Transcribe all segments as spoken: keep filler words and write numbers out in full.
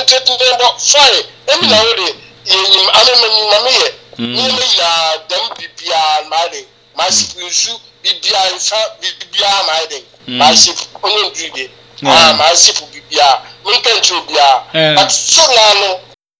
but fine. Emi na wo de yim ame me na me ye. Ni me ya dem bibia made. Ma sipusu bibia infa bibia made. Ma sip onye ndide. Ah ma sip bibia. Me kan chu bia. But so na no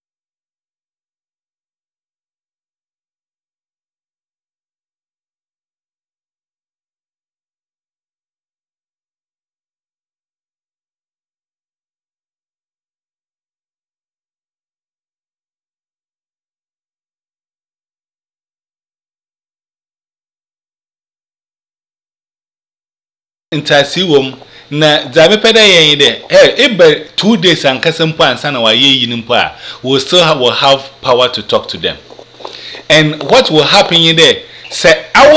intasi wom na zabe peda yen de eh ebe two days and kasempo ansa na waye yin mpo a we still have, will have power to talk to them. And what will happen in there say our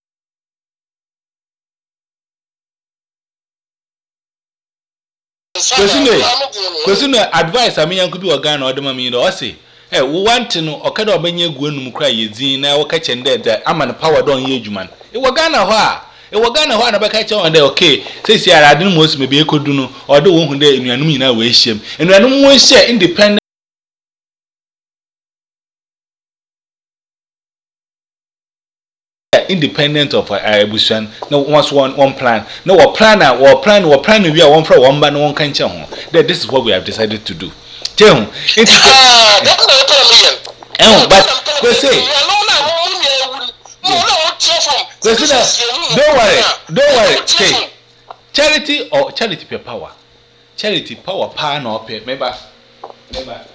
question advice I mean yanku bi organ or dem me do o say eh we want no okada obanye gu anum kra yezin na wo ka chende de ama no power don ye adwuman e wo Ghana ho a e wo Ghana ho na be ka che on de okay say si ara adin mo me be ekodu no o de wo hu de enuanum nyina we hiem enuanum wo hie independent independent of Abusian. No once one one plan. No one planner or plan or plan we are one for one ban one can change. That this is what we have decided to do. Tell him. It's ah, that's but they say don't worry, don't worry. Say charity or charity per power. Charity power power no pay. Remember, remember.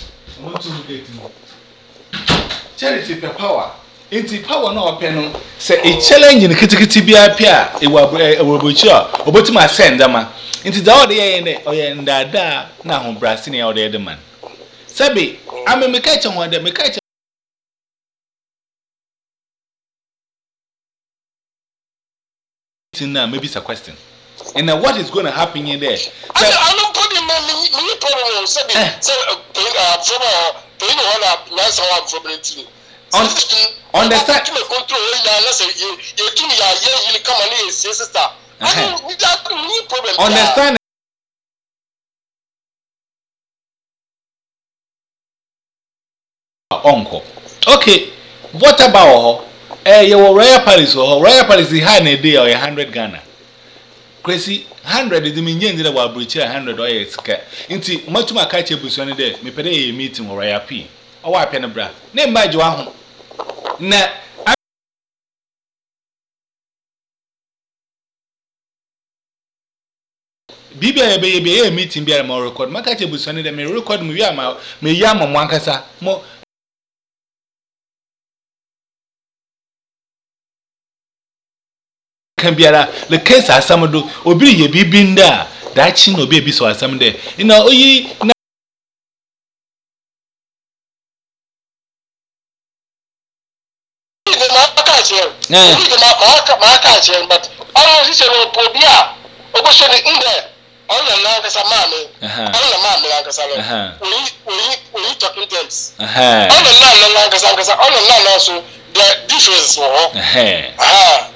Charity per power. Inti power no openo say a challenge in kitikiti bia pia e wabochi a obotima send ama inti da ode ye ne oye ndada na ho brasi ne ode de man sabi ame meka che ho de meka che na maybe a question and now what is going to happen in there I don't put in my problem sabi say from pay no one nice how from On, understand control you you tell me yeah you come and say sister I don't without any problem understand uncle okay what about eh your royal palace or royal palace high na day or one hundred Ghana crazy one hundred is mean yen that wa breach one hundred or sika nti matuma ka che busu ne dey me pede e meeting royal p o wa pe ne bra na mba je wa ho na Bibia be be a meeting be a record maka che busu ne dey me record me wi ama me yi ama mo ankasa mo can be the case as some do obi ye bibi nda that chi no be bi so asam there you know oyi yeah but all this is pobia ogoso ni inde all the land is a man all the man like us we we we talking terms all the land like us all the land also the difference oh ah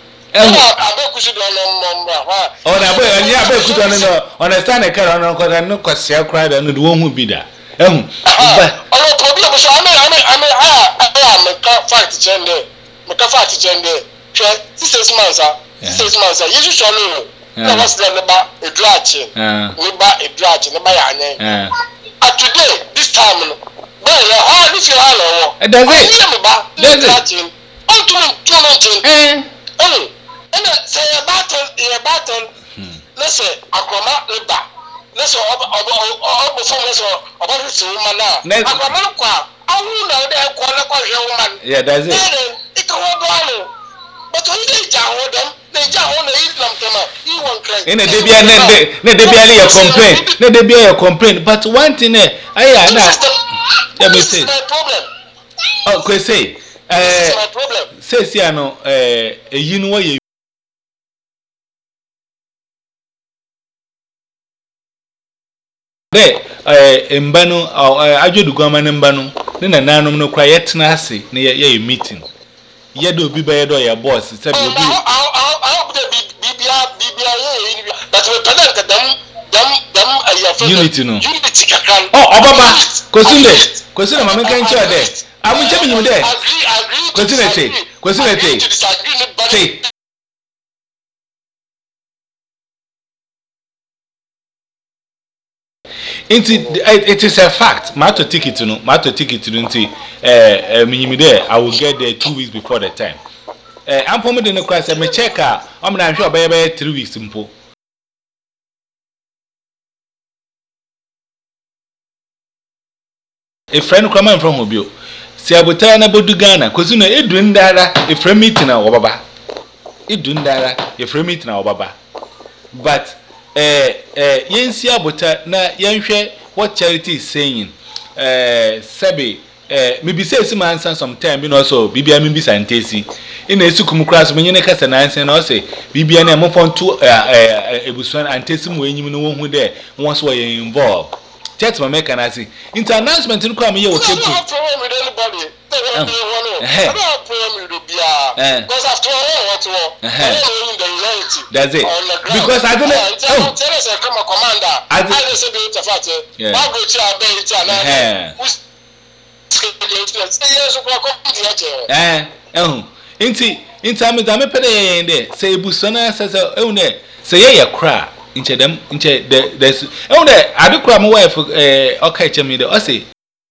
oh na boy anya abeku do no understand the car no ko no kwasia cry da no do won hu bi da ehun ba oh problem so am am am ah me ka fact chende me ka fact chende twa six months ah six months ah yesu so no na was the ba eduache we ba eduache ne ba ya anyen at today this time no ba ya ha ni fi ha lo wo does it me ba eduache on to me to me eh oh and say a battle a battle listen akoma eba listen obo obo obo from listen obo so woman na akoma kwa awu na de kwa na kwa hwe woman yeah that's it it go do but when they jaw them they jaw na islam tema he won cry in the bia na de na de bia your complain na de bia your complain but one thing eh aya na let me say my problem oh ko say eh my problem say say no eh eyi no wa de eh mbanu ajodu gwama ne mbanu ne na nanom no kra yetna ase ne ye meeting ye do bi ba ye do ye boss say bi obi I hope the bibia bibia ye that we pedal ka dam dam dam ayafo unity no unity kakran oh obaba Kosile Kosile mama kan che ode amu che binyim de agree agree Kosile te Kosile te te it is a fact ma to ticket no ma to ticket no nti eh eh minyim de I will get there two weeks before the time eh ampo me de no class me check a o me na hwe obeye be three weeks mpo a friend come from Obio. Si abota na bodu Ghana, kozu no edu ndara a friend meeting na obaba. Edu ndara a friend meeting na obaba. But eh eh yensi abota na yenhwe what charity is saying. Eh sabe eh maybe say si man some time bi no so bibia mi bi santesi. Ina esukum kras menye ne kasa na ansen na o say bibia na mo fonto eh ebusuan antesi mo enyim no wo hu de won so ye involved. Chat my make an see. Into announcement in come here with you. No problem with anybody. No problem with Bia. Because after all, what to the reality. That's it. Because I don't know. Tell us I come a commander. I just said it's a fact. Why go to our bay channel? Eh, oh, inti, inti, I'm a penny in there. Say, Busona says, oh, ne, say, yeah, cry. Inche them inche the there's oh there I do cry my wife eh okay tell me the I say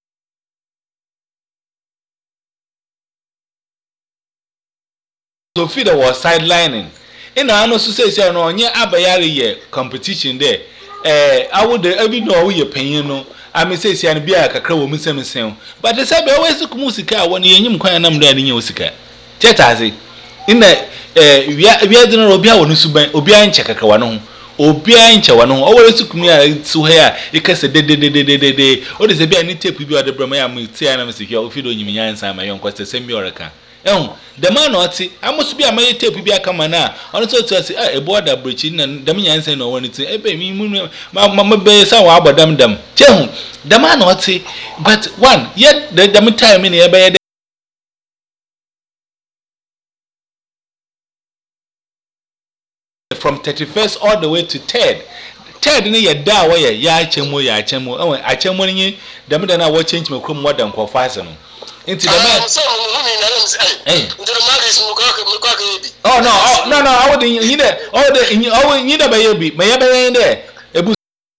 so feeder was sidelining in I know so say say no onye abayare ye competition there eh I would every know we paying no I me say say bia kakra wo musem sen but the say be always kum sika won ye nyim kwan nam da nye sika chetaze in eh wi wi de no obi a wonu suban obi an che kakra wa no obi ancha wano o were sukumi a su he a ikase de de de de de de o de se bia ni tape bi o de brama ya mu ti ana me secure o fi do nyim nyansa ma yon kwese sem bi oreka ehun the man oti amusu bi amaye tape bi aka ma na ono so to say e bo da brechi na dem nyansa na woni ti e be mi mu ma be sa wa abodam dam chehun the man oti but one yet the dem time ni e be from thirty-first all the way to third. Third ni ye da wa ye ya achemo ya achemo. Eh achemo ni dem da na wo change me krom more than kwafase no. Nti dem eh. Oh no, oh, no no, I would you there. Oh the oh you da be bi. Me ya be yen there. Ebu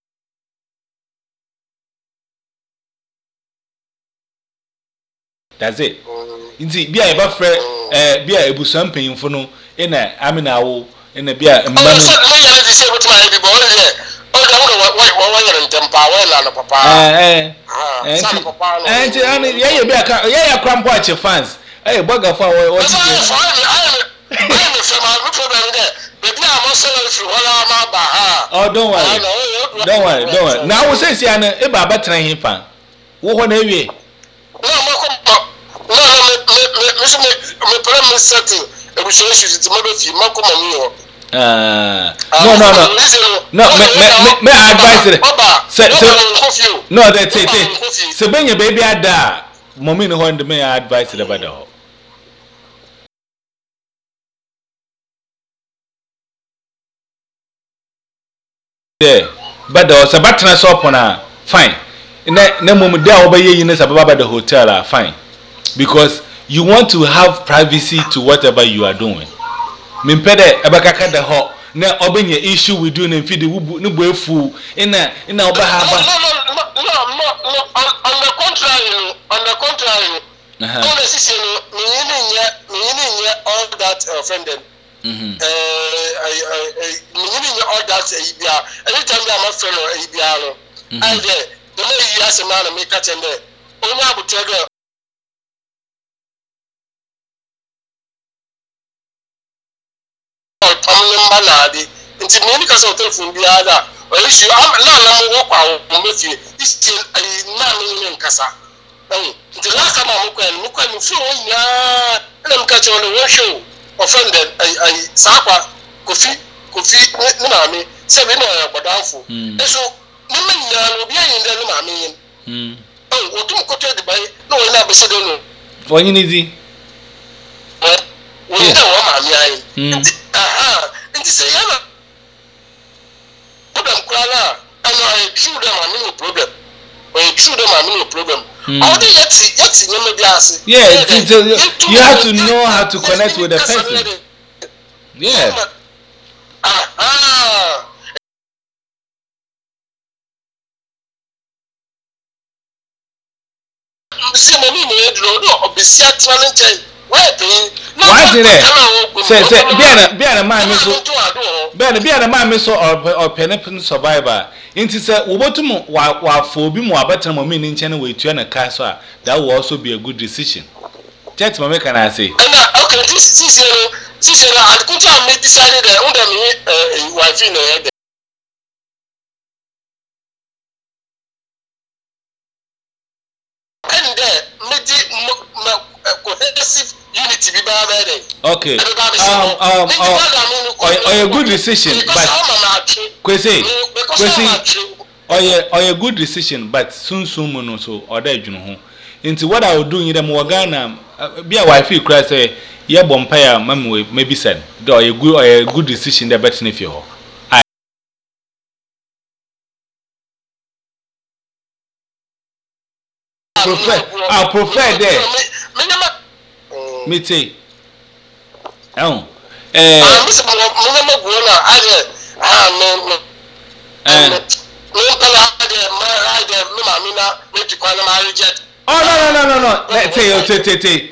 That's it. Nti bia e ba frɛ eh bia ebusuan panyimfo no e na amina wo in the beer and man. Oh, say what my baby boy there. Oh, the one one year in Tempa, well, papa. Eh, eh, and yeah, you be a yeah, cramp watch your fans. Hey, bugger for what you I am from my problem there. Maybe I'm also through one. Oh, don't worry. Don't worry, don't worry. Now, we say, Siana, a baba train fan. Who on away? No, no, no, my problem is settled. We show you to maybe you mark on Uh, no, no, no, no. Me, me, me, I advise it. So, so, no, that's it. So, bring your baby at that. Mommy, no one, me, I advise it about that. Yeah, but there was a battering shop on her. Fine. In that, no moment, there over here, you know, about the hotel, fine. Because you want to have privacy to whatever you are doing. Mimpede abakaka the ho na obenye issue we do na feed the no boefu ina ina oba haba no no no no on the contrary on the contrary all the system me nya me nya all that offended mhm eh I me nya all that ibia anytime I'm a fellow ibia no and there the way you ask man make catch there only abutego number nadi nti me ni kasa hotel fun bia da o issue am na na mo wo kwa mo mefie still na me ni nkasa eh nti last time mo kwa mo kwa ni fu nya na mo ka che no wo show offended ai ai sapa kofi kofi ni na me se be no ya bodanfo eso ni me nya no bia yin da ni ma me yin mm oh o tum ko to de bai no na be se do no wonyi ni di eh wonyi da wo ma me ai aha nti se ya na problem krana and I true them I mean no problem. When true them I mean no problem. All the yet yet you may be asking. Yeah, you have to know how to connect with the person. Yeah. Ah. See mommy me do no obisi atwale why pay? Why did it? Say say be be na man me so. Be na be na man me so or penepin survivor. Inti say wobotum wa wa fo bi mu abetan mommy ni nche na we tua na ka so a that will also be a good decision. Chat mommy can I say? Okay, this this year this year I could have made decided that under me wife in the and there made cohesive unity be bad. Okay. Um um or a good decision but Kwesi Kwesi or a good decision but soon soon no so or that you know. Into what I will do in the Morgana be a wife cry say yeah bompire mammy maybe said do a good or a good decision that better if you I prefer I prefer there me say oh eh oh no no no no no let's say oh say say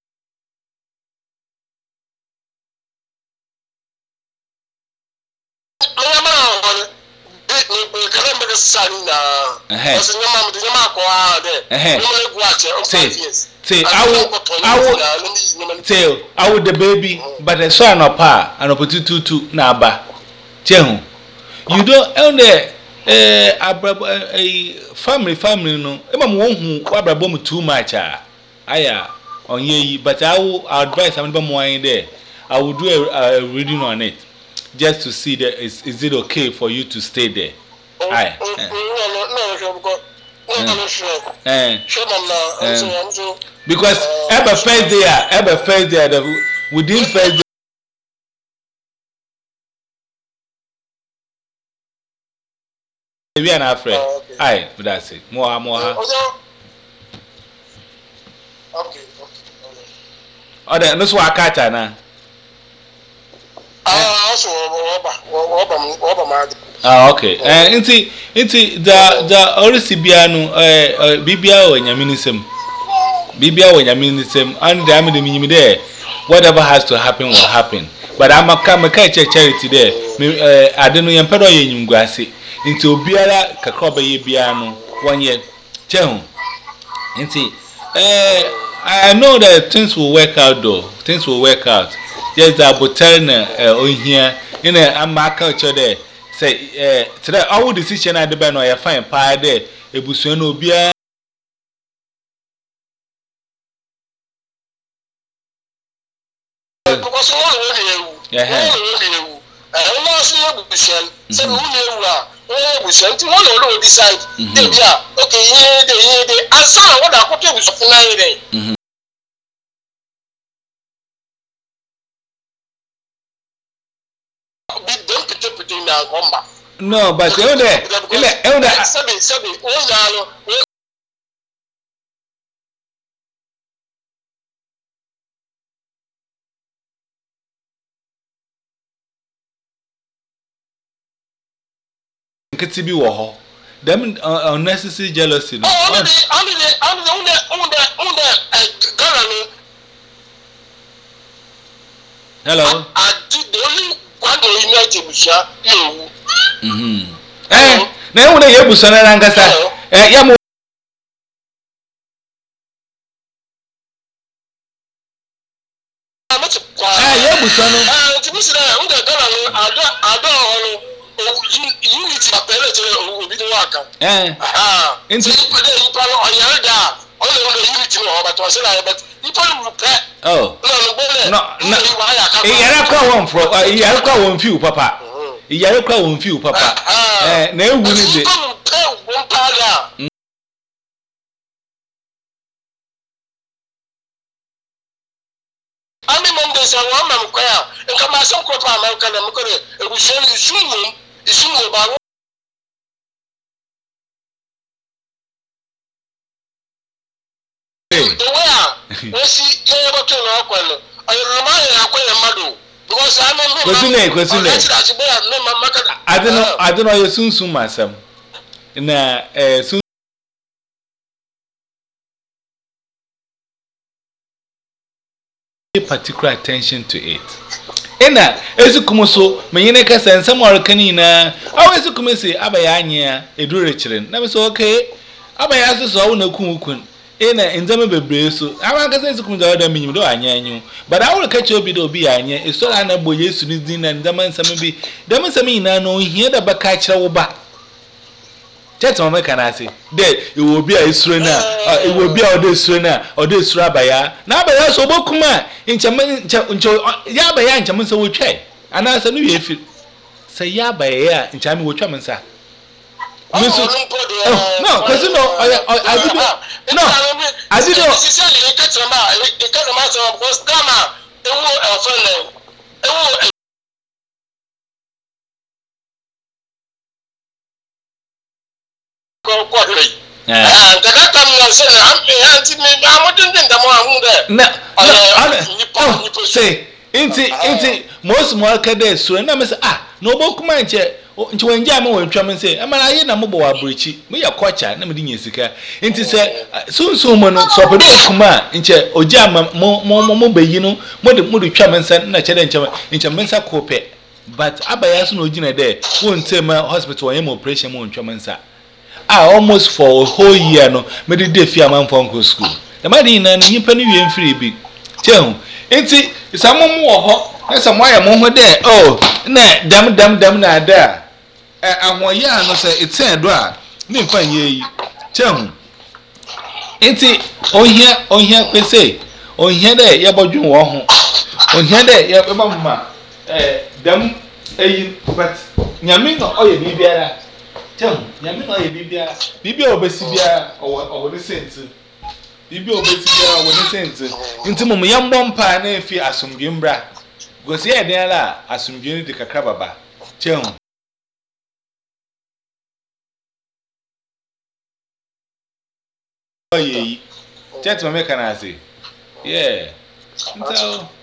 say I will I will say I will the baby but the son of pa and opportunity to na ba chehu you don't own there eh a family family no e ma mo hu wabrabo mu too much ah aya onye yi but I will advise am be mo an there I will do a, a reading on it just to see that is is it okay for you to stay there aye eh because ever first day ever first day within first day we are not afraid aye but that's it more more okay okay other no so akata na ah also oba oba oba ma ah okay eh inti inti da da orisi bia no eh bibia o nyaminisem bibia o nyaminisem and the am the minimi there whatever has to happen will happen but I'm a come charity there eh ade no yempedo ye nyimguase inti obiara kakra ba ye bia no wonye chehu inti eh I know that things will work out though things will work out yes that but telling uh on here in a my culture there say eh today all decision at the ben or you fine pa there ebusuan no bia because one wey yeah eh eh no so ebusuan say who newu a eh ebusuan ti one no decide dey bia okay ye dey ye dey asa what da ko to ebusuan na ye dey no but you there you there seven seven oh ya no nkiti bi wo ho them unnecessary jealousy no oh only only only only only Ghana no hello I did the only one united busha you mhm eh na ewu na ye busa na ngasa eh ya mo ah ye busa no ah ti busa na unde Ghana no ado ado no unity apele to obi no aka eh ah into pele you plan on your da all the unity no but was na but you plan repair oh no no e yara kwa won fro e yara kwa won fiu papa e yara kwa won fiu papa eh na ewu ni de ami mende se won mam kwa ya nka ma so ko pa ma nka na mko e bu she ni sumu isumu ba the way we see you able to know when I remind you of when madu because I mean kwesune kwesune I don't know I don't know you soon soon masam na eh soon pay particular attention to it. Ena ezukumu so menyene kasa nsam orkani na awu ezukumu se abaya anya edure chiren na me so okay abaya so so na kun kun ena nzama bebre so ama kasa ezukumu da oda minyim do anya anyu but awu ka che obi do obi anya eso na bo Yesu ni din na nzama nsam bi dem nsam ina no hia da baka kire wo ba Cheta mama kana say de e wo bi a isuro na e wo bi a ode isuro na ode isuro abaya na abaya so bokuma ncham ncham ya abaya ncham nsa wo twa ana sa no ye fi say ya abaya ncham wo twa mensa miso no cause no I did no I did no say e ka trama e ka trama so because drama e wo e ofele e wo quarterly. Yeah. And the next time you say, I'm anti me, I'm not doing the more there. No, no, say, inti, inti, most more cadets, so and I say, ah, no book manche, to enjoy more when say, I'm an iron number of breachy, we are quite chat, never did sika. Inti say, soon so man, so but kuma, inche, or jam, more, more, more, more, you know, more the moody chairman sent, not challenge in Chamensa cope. But Abayas no dinner there, won't say my hospital or operation more in Chamansa. Ah, almost for a whole year no me dey dey fear man for school the man na nipa ni wie free bi chehu enti samom wo ho na samoya mo ho dey oh na dam dam dam na da eh ahoye ano say eten do a ni fa ye yi chehu enti ohia ohia pese ohia dey ye bodwun wo ho ohia dey ye ba mama eh dam eyi but nyame no oye bibiara Yami no ye bibia bibia obesi bia owo owo ne senti bibia obesi bia owo ne senti nti mum yambo mpa na efi asumdwe mbra gosi e den ala asumdwe ni de kakra baba chehu oye chat mama kana say yeah nta